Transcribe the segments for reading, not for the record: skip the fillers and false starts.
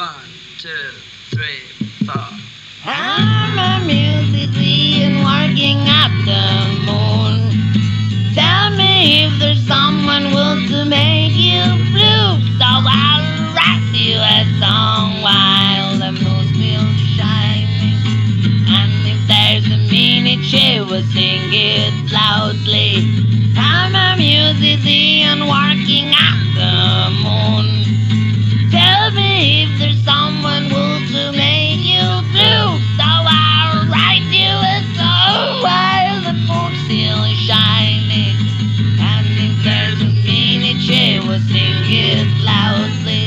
One, two, three, four. I'm a musician working at the moon. Tell me if there's someone willing to make you blue. So I'll write you a song while the moon's still shining. And if there's a minute, she will sing it loudly. I'm a musician working at the moon. Tell me if there's someone willing to make you blue. So I'll write you a song while the moon's still shining. And if there's a minute, she will sing it loudly.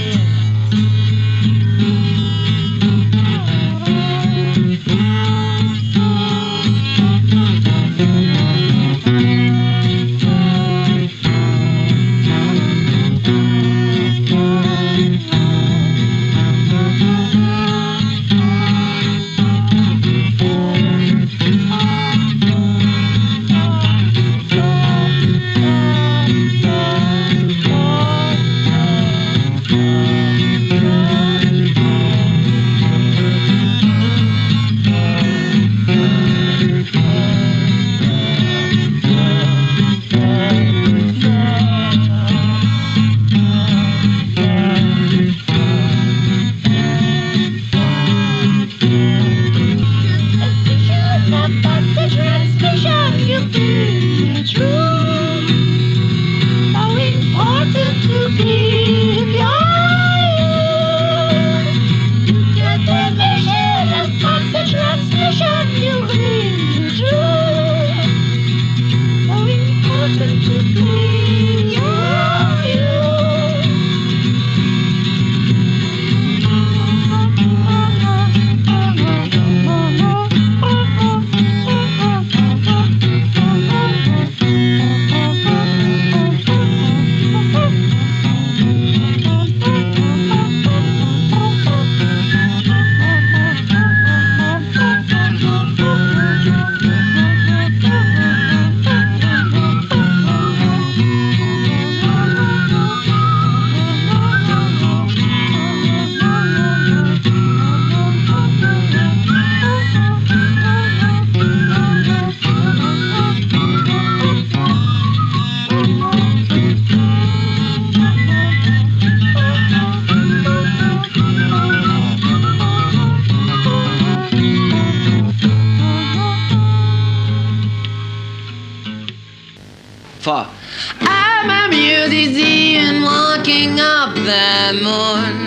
Four. I'm a musician walking up the moon.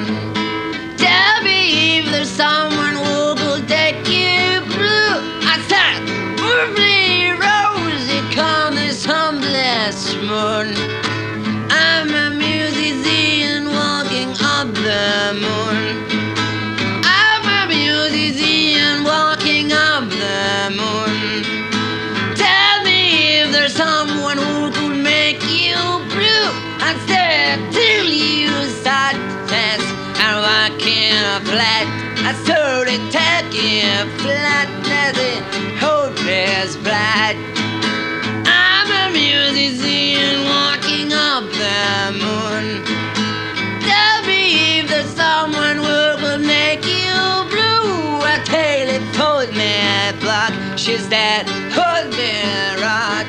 Tell me if there's someone who will take you blue. I said, purpley rosy come this humblest moon. I'm a musician walking up the moon. I'm a musician walking up the moon. Tell me if there's someone who could make you blue. I said till you sadness and walking a flat. I started taking a flatness in hopeless blood. I'm a musician walking up the moon. Tell me if there's someone who will make you blue. I telephoned me block. She's dead, hold me right.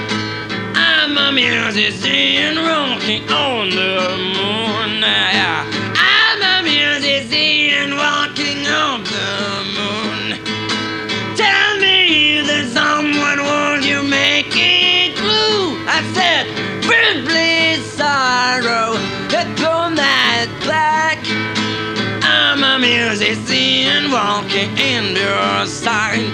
I'm a musician walking on the moon. Yeah. I'm a musician walking on the moon. Tell me if there's someone won't you make it blue. I said, privilege sorrow upon that black. I'm a musician walking in your sign.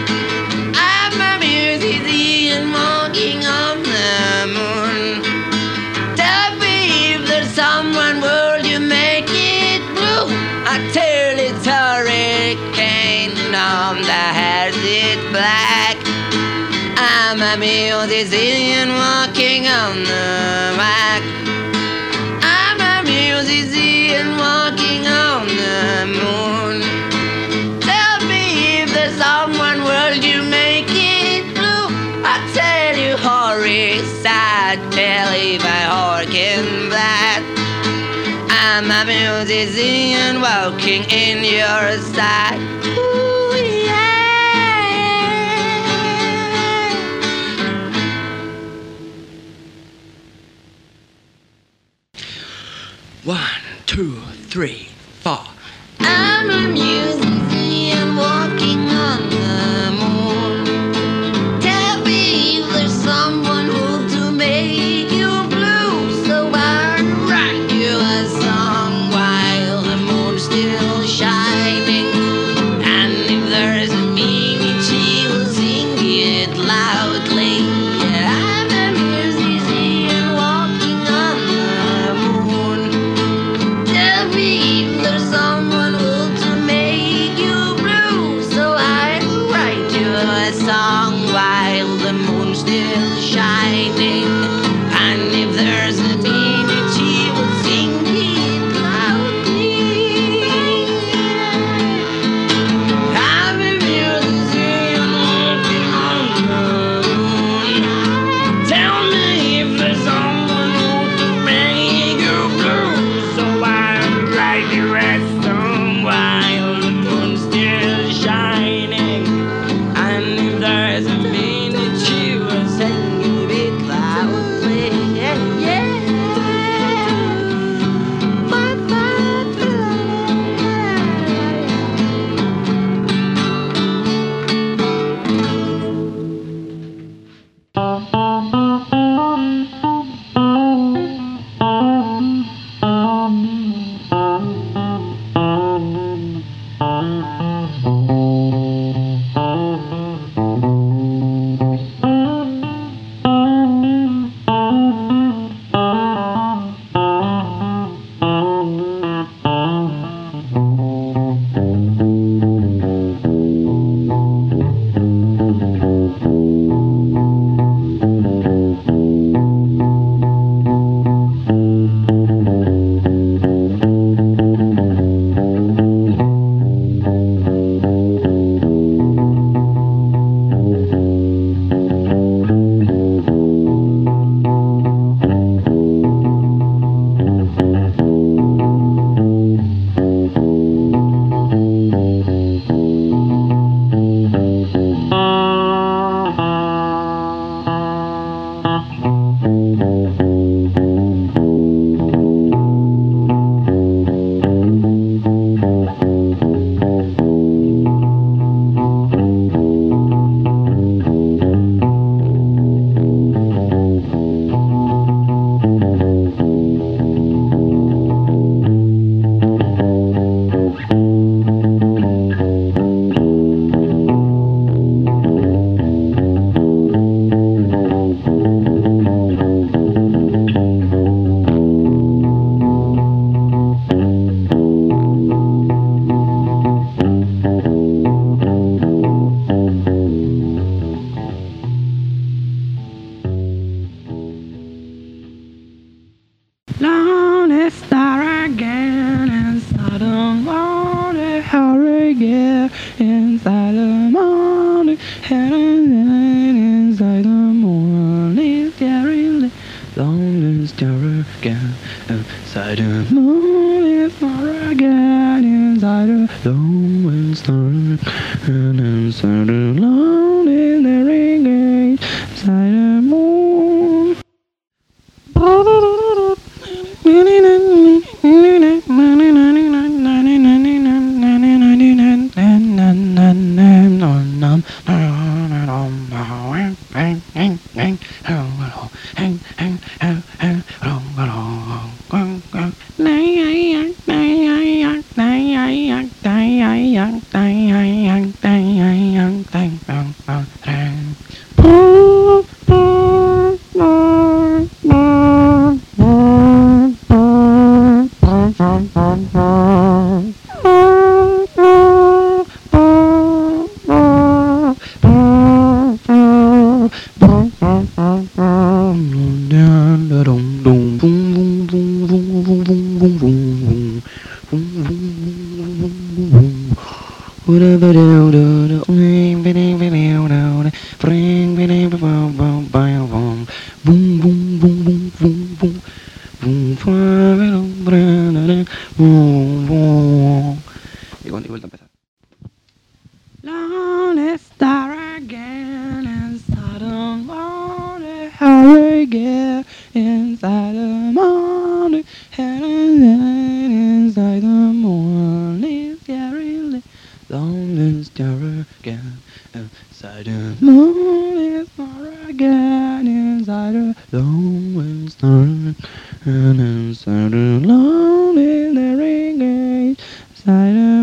I'm a musician walking on the moon. Tell me if there's someone will you make it blue. I tell it's hurricane on the hair is black. I'm a musician walking on the rack. I'm a musician walking on the moon. Tell me if there's someone will you make it blue. I tell you Horace, I tell if I hearken black. I'm a musician walking in your side. Ooh, yeah. 1, 2, 3, 4. I'm a musician walking on the moon. Tell me if there's someone who to make you blue. So I'll write you a song while the moon's still shining. And if there's a meaning, she will sing it loudly. Yeah, I'm a musician walking on the moon. Tell me if there's someone who to make you blue. So I'll write you a song while the moon's still shining. And if there's a meaning, she will sing it loudly. I'm a musician walking on the moon. Tell me if there's someone who to make you blue. So I'll write you a song while the moon's still shining. And if there's a minute, she will sing it loudly. Yeah, yeah. Lonely star again inside the morning, hurry again inside the morning, inside the morning, scary, lonely star again inside the morning, star again inside the lonely star and inside the lonely ring inside the moon. vuelta a empezar. Lonely star again inside the morning hurricane inside the morning inside the morning scary lonely star again inside the morning star again inside the lonely star and inside the lonely ring inside the